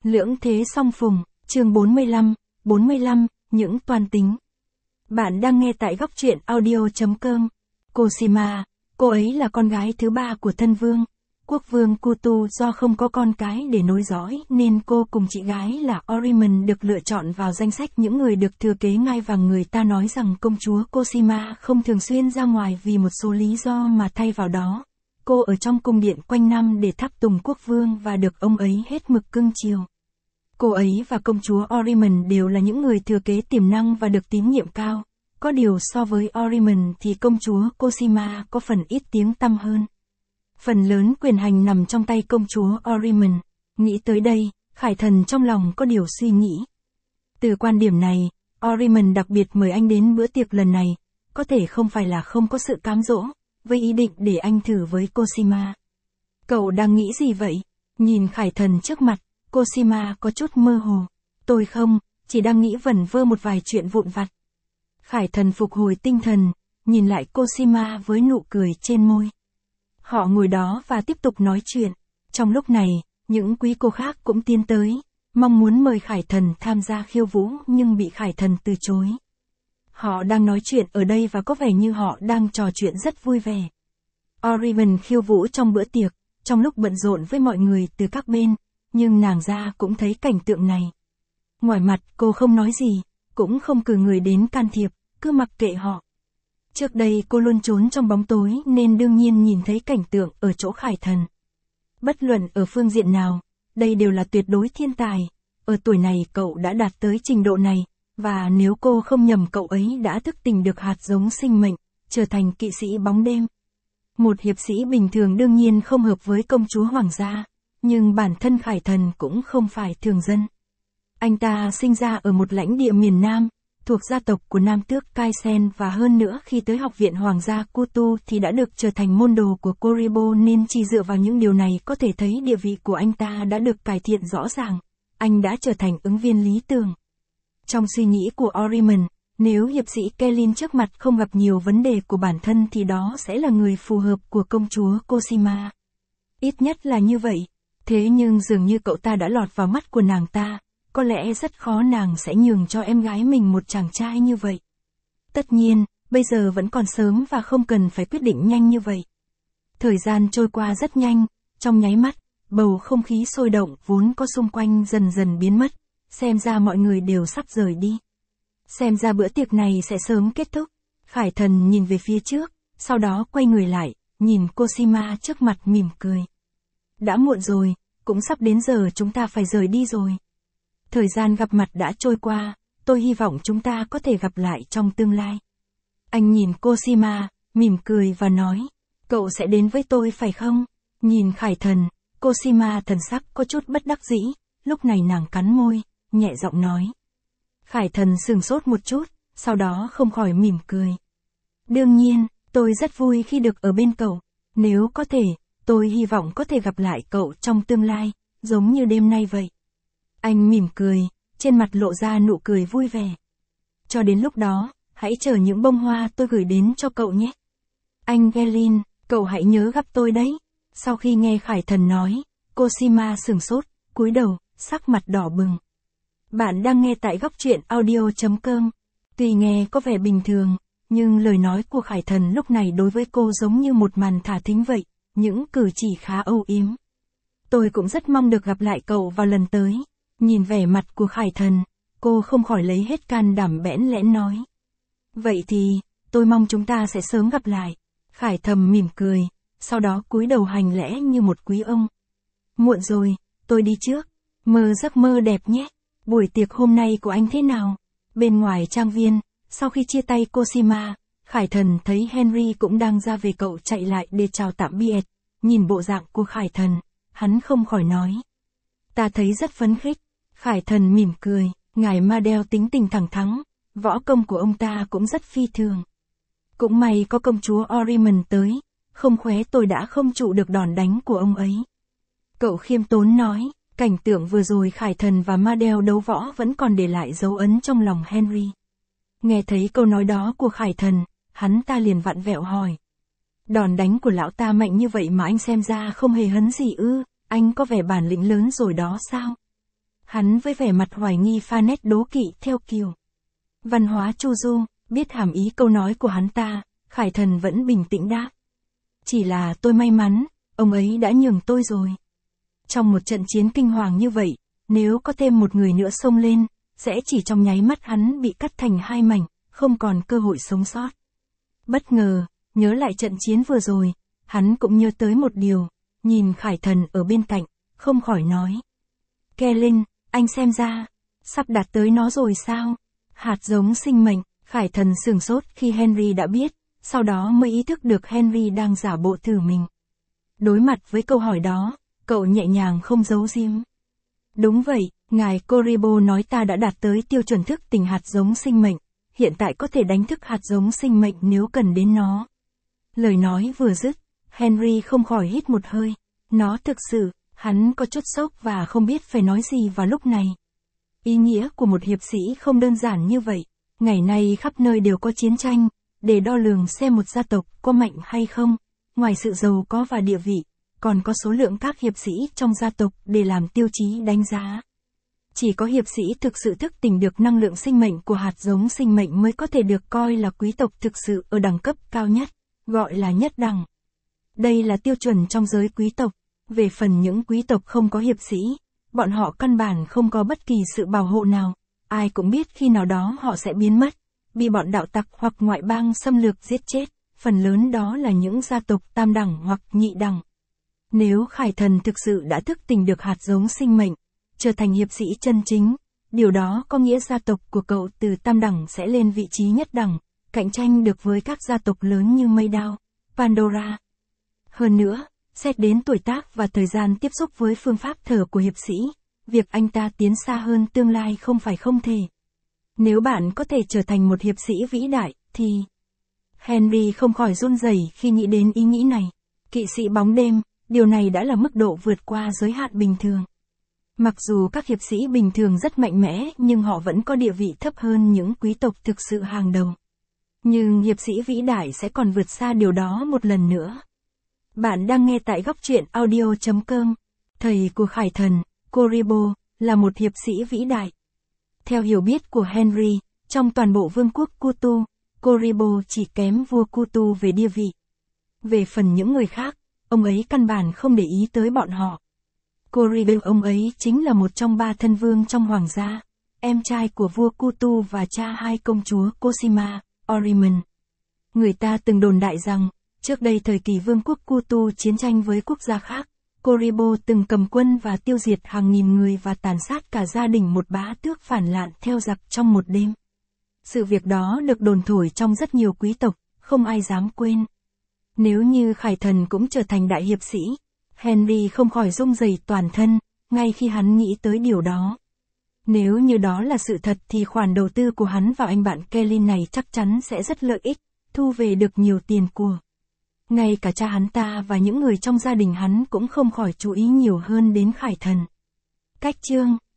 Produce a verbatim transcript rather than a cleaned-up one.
Lưỡng thế song phùng, chương bốn mươi lăm, bốn mươi lăm, những toan tính. Bạn đang nghe tại góc truyện audio chấm com. Cosima, cô ấy là con gái thứ ba của thân vương, quốc vương Kutu. Do không có con cái để nối dõi nên cô cùng chị gái là Oriman được lựa chọn vào danh sách những người được thừa kế ngai vàng. Người ta nói rằng công chúa Cosima không thường xuyên ra ngoài vì một số lý do, mà thay vào đó, cô ở trong cung điện quanh năm để tháp tùng quốc vương và được ông ấy hết mực cưng chiều. Cô ấy và công chúa Oriman đều là những người thừa kế tiềm năng và được tín nhiệm cao. Có điều so với Oriman thì công chúa Cosima có phần ít tiếng tăm hơn. Phần lớn quyền hành nằm trong tay công chúa Oriman. Nghĩ tới đây, Khải Thần trong lòng có điều suy nghĩ. Từ quan điểm này, Oriman đặc biệt mời anh đến bữa tiệc lần này, có thể không phải là không có sự cám dỗ, với ý định để anh thử với Cosima. Cậu đang nghĩ gì vậy? Nhìn Khải Thần trước mặt, Cosima có chút mơ hồ. Tôi không, chỉ đang nghĩ vẩn vơ một vài chuyện vụn vặt. Khải Thần phục hồi tinh thần, nhìn lại Cosima với nụ cười trên môi. Họ ngồi đó và tiếp tục nói chuyện. Trong lúc này, những quý cô khác cũng tiến tới, mong muốn mời Khải Thần tham gia khiêu vũ nhưng bị Khải Thần từ chối. Họ đang nói chuyện ở đây và có vẻ như họ đang trò chuyện rất vui vẻ. Oriman khiêu vũ trong bữa tiệc, trong lúc bận rộn với mọi người từ các bên, nhưng nàng ra cũng thấy cảnh tượng này. Ngoài mặt cô không nói gì, cũng không cử người đến can thiệp, cứ mặc kệ họ. Trước đây cô luôn trốn trong bóng tối nên đương nhiên nhìn thấy cảnh tượng ở chỗ Khải Thần. Bất luận ở phương diện nào, đây đều là tuyệt đối thiên tài. Ở tuổi này cậu đã đạt tới trình độ này, và nếu cô không nhầm cậu ấy đã thức tỉnh được hạt giống sinh mệnh, trở thành kỵ sĩ bóng đêm. Một hiệp sĩ bình thường đương nhiên không hợp với công chúa hoàng gia, nhưng bản thân Khải Thần cũng không phải thường dân. Anh ta sinh ra ở một lãnh địa miền Nam, thuộc gia tộc của Nam tước Kaisen, và hơn nữa khi tới học viện Hoàng gia Kutu thì đã được trở thành môn đồ của Koribo, nên chỉ dựa vào những điều này có thể thấy địa vị của anh ta đã được cải thiện rõ ràng. Anh đã trở thành ứng viên lý tưởng. Trong suy nghĩ của Oriman, nếu hiệp sĩ Kellin trước mặt không gặp nhiều vấn đề của bản thân thì đó sẽ là người phù hợp của công chúa Cosima. Ít nhất là như vậy. Thế nhưng dường như cậu ta đã lọt vào mắt của nàng ta. Có lẽ rất khó nàng sẽ nhường cho em gái mình một chàng trai như vậy. Tất nhiên, bây giờ vẫn còn sớm và không cần phải quyết định nhanh như vậy. Thời gian trôi qua rất nhanh, trong nháy mắt, bầu không khí sôi động vốn có xung quanh dần dần biến mất, xem ra mọi người đều sắp rời đi. Xem ra bữa tiệc này sẽ sớm kết thúc. Khải Thần nhìn về phía trước, sau đó quay người lại, nhìn Cosima trước mặt mỉm cười. Đã muộn rồi, cũng sắp đến giờ chúng ta phải rời đi rồi. Thời gian gặp mặt đã trôi qua, tôi hy vọng chúng ta có thể gặp lại trong tương lai. Anh nhìn Cosima, mỉm cười và nói, cậu sẽ đến với tôi phải không? Nhìn Khải Thần, Cosima thần sắc có chút bất đắc dĩ, lúc này nàng cắn môi, nhẹ giọng nói. Khải Thần sửng sốt một chút, sau đó không khỏi mỉm cười. Đương nhiên, tôi rất vui khi được ở bên cậu, nếu có thể, tôi hy vọng có thể gặp lại cậu trong tương lai, giống như đêm nay vậy. Anh mỉm cười, trên mặt lộ ra nụ cười vui vẻ. Cho đến lúc đó, hãy chờ những bông hoa tôi gửi đến cho cậu nhé. Anh Kellin, cậu hãy nhớ gặp tôi đấy. Sau khi nghe Khải Thần nói, Cosima sửng sốt, cúi đầu, sắc mặt đỏ bừng. Bạn đang nghe tại góc truyện audio chấm com. Tuy nghe có vẻ bình thường, nhưng lời nói của Khải Thần lúc này đối với cô giống như một màn thả thính vậy, những cử chỉ khá âu yếm. Tôi cũng rất mong được gặp lại cậu vào lần tới. Nhìn vẻ mặt của Khải Thần, cô không khỏi lấy hết can đảm bẽn lẽn nói. Vậy thì, tôi mong chúng ta sẽ sớm gặp lại. Khải thầm mỉm cười, sau đó cúi đầu hành lễ như một quý ông. Muộn rồi, tôi đi trước. Mơ giấc mơ đẹp nhé. Buổi tiệc hôm nay của anh thế nào? Bên ngoài trang viên, sau khi chia tay Cosima, Khải Thần thấy Henry cũng đang ra về, cậu chạy lại để chào tạm biệt. Nhìn bộ dạng của Khải Thần, hắn không khỏi nói. Ta thấy rất phấn khích. Khải Thần mỉm cười, ngài Madel tính tình thẳng thắn, võ công của ông ta cũng rất phi thường. Cũng may có công chúa Oriman tới, không khóe tôi đã không trụ được đòn đánh của ông ấy. Cậu khiêm tốn nói, cảnh tượng vừa rồi Khải Thần và Madel đấu võ vẫn còn để lại dấu ấn trong lòng Henry. Nghe thấy câu nói đó của Khải Thần, hắn ta liền vặn vẹo hỏi. Đòn đánh của lão ta mạnh như vậy mà anh xem ra không hề hấn gì ư, anh có vẻ bản lĩnh lớn rồi đó sao? Hắn với vẻ mặt hoài nghi pha nét đố kỵ theo kiểu văn hóa chu du, biết hàm ý câu nói của hắn ta, Khải Thần vẫn bình tĩnh đáp. Chỉ là tôi may mắn, ông ấy đã nhường tôi rồi. Trong một trận chiến kinh hoàng như vậy, nếu có thêm một người nữa xông lên, sẽ chỉ trong nháy mắt hắn bị cắt thành hai mảnh, không còn cơ hội sống sót. Bất ngờ, nhớ lại trận chiến vừa rồi, hắn cũng nhớ tới một điều, nhìn Khải Thần ở bên cạnh, không khỏi nói. Kellen, anh xem ra, sắp đạt tới nó rồi sao? Hạt giống sinh mệnh, Khải Thần sửng sốt khi Henry đã biết, sau đó mới ý thức được Henry đang giả bộ thử mình. Đối mặt với câu hỏi đó, cậu nhẹ nhàng không giấu giếm. Đúng vậy, ngài Koribo nói ta đã đạt tới tiêu chuẩn thức tỉnh hạt giống sinh mệnh, hiện tại có thể đánh thức hạt giống sinh mệnh nếu cần đến nó. Lời nói vừa dứt, Henry không khỏi hít một hơi. Nó thực sự, hắn có chút sốc và không biết phải nói gì vào lúc này. Ý nghĩa của một hiệp sĩ không đơn giản như vậy. Ngày nay khắp nơi đều có chiến tranh, để đo lường xem một gia tộc có mạnh hay không, ngoài sự giàu có và địa vị, còn có số lượng các hiệp sĩ trong gia tộc để làm tiêu chí đánh giá. Chỉ có hiệp sĩ thực sự thức tỉnh được năng lượng sinh mệnh của hạt giống sinh mệnh mới có thể được coi là quý tộc thực sự ở đẳng cấp cao nhất, gọi là nhất đẳng. Đây là tiêu chuẩn trong giới quý tộc. Về phần những quý tộc không có hiệp sĩ, bọn họ căn bản không có bất kỳ sự bảo hộ nào, ai cũng biết khi nào đó họ sẽ biến mất, bị bọn đạo tặc hoặc ngoại bang xâm lược giết chết, phần lớn đó là những gia tộc tam đẳng hoặc nhị đẳng. Nếu Khải Thần thực sự đã thức tỉnh được hạt giống sinh mệnh, trở thành hiệp sĩ chân chính, điều đó có nghĩa gia tộc của cậu từ tam đẳng sẽ lên vị trí nhất đẳng, cạnh tranh được với các gia tộc lớn như Maydao, Pandora. Hơn nữa, xét đến tuổi tác và thời gian tiếp xúc với phương pháp thở của hiệp sĩ, việc anh ta tiến xa hơn tương lai không phải không thể. Nếu bạn có thể trở thành một hiệp sĩ vĩ đại, thì... Henry không khỏi run rẩy khi nghĩ đến ý nghĩ này. Kỵ sĩ bóng đêm, điều này đã là mức độ vượt qua giới hạn bình thường. Mặc dù các hiệp sĩ bình thường rất mạnh mẽ nhưng họ vẫn có địa vị thấp hơn những quý tộc thực sự hàng đầu. Nhưng hiệp sĩ vĩ đại sẽ còn vượt xa điều đó một lần nữa. Bạn đang nghe tại góc truyện audio chấm com. Thầy của Khải Thần, Koribo, là một hiệp sĩ vĩ đại. Theo hiểu biết của Henry, trong toàn bộ vương quốc Kutu, Koribo chỉ kém vua Kutu về địa vị. Về phần những người khác, ông ấy căn bản không để ý tới bọn họ. Koribo ông ấy chính là một trong ba thân vương trong hoàng gia, em trai của vua Kutu và cha hai công chúa Cosima, Oriman. Người ta từng đồn đại rằng, trước đây thời kỳ vương quốc Kutu chiến tranh với quốc gia khác, Koribo từng cầm quân và tiêu diệt hàng nghìn người và tàn sát cả gia đình một bá tước phản loạn theo giặc trong một đêm. Sự việc đó được đồn thổi trong rất nhiều quý tộc, không ai dám quên. Nếu như Khải Thần cũng trở thành đại hiệp sĩ, Henry không khỏi rung rẩy toàn thân, ngay khi hắn nghĩ tới điều đó. Nếu như đó là sự thật thì khoản đầu tư của hắn vào anh bạn Kelly này chắc chắn sẽ rất lợi ích, thu về được nhiều tiền của. Ngay cả cha hắn ta và những người trong gia đình hắn cũng không khỏi chú ý nhiều hơn đến Khải Thần. Cách chương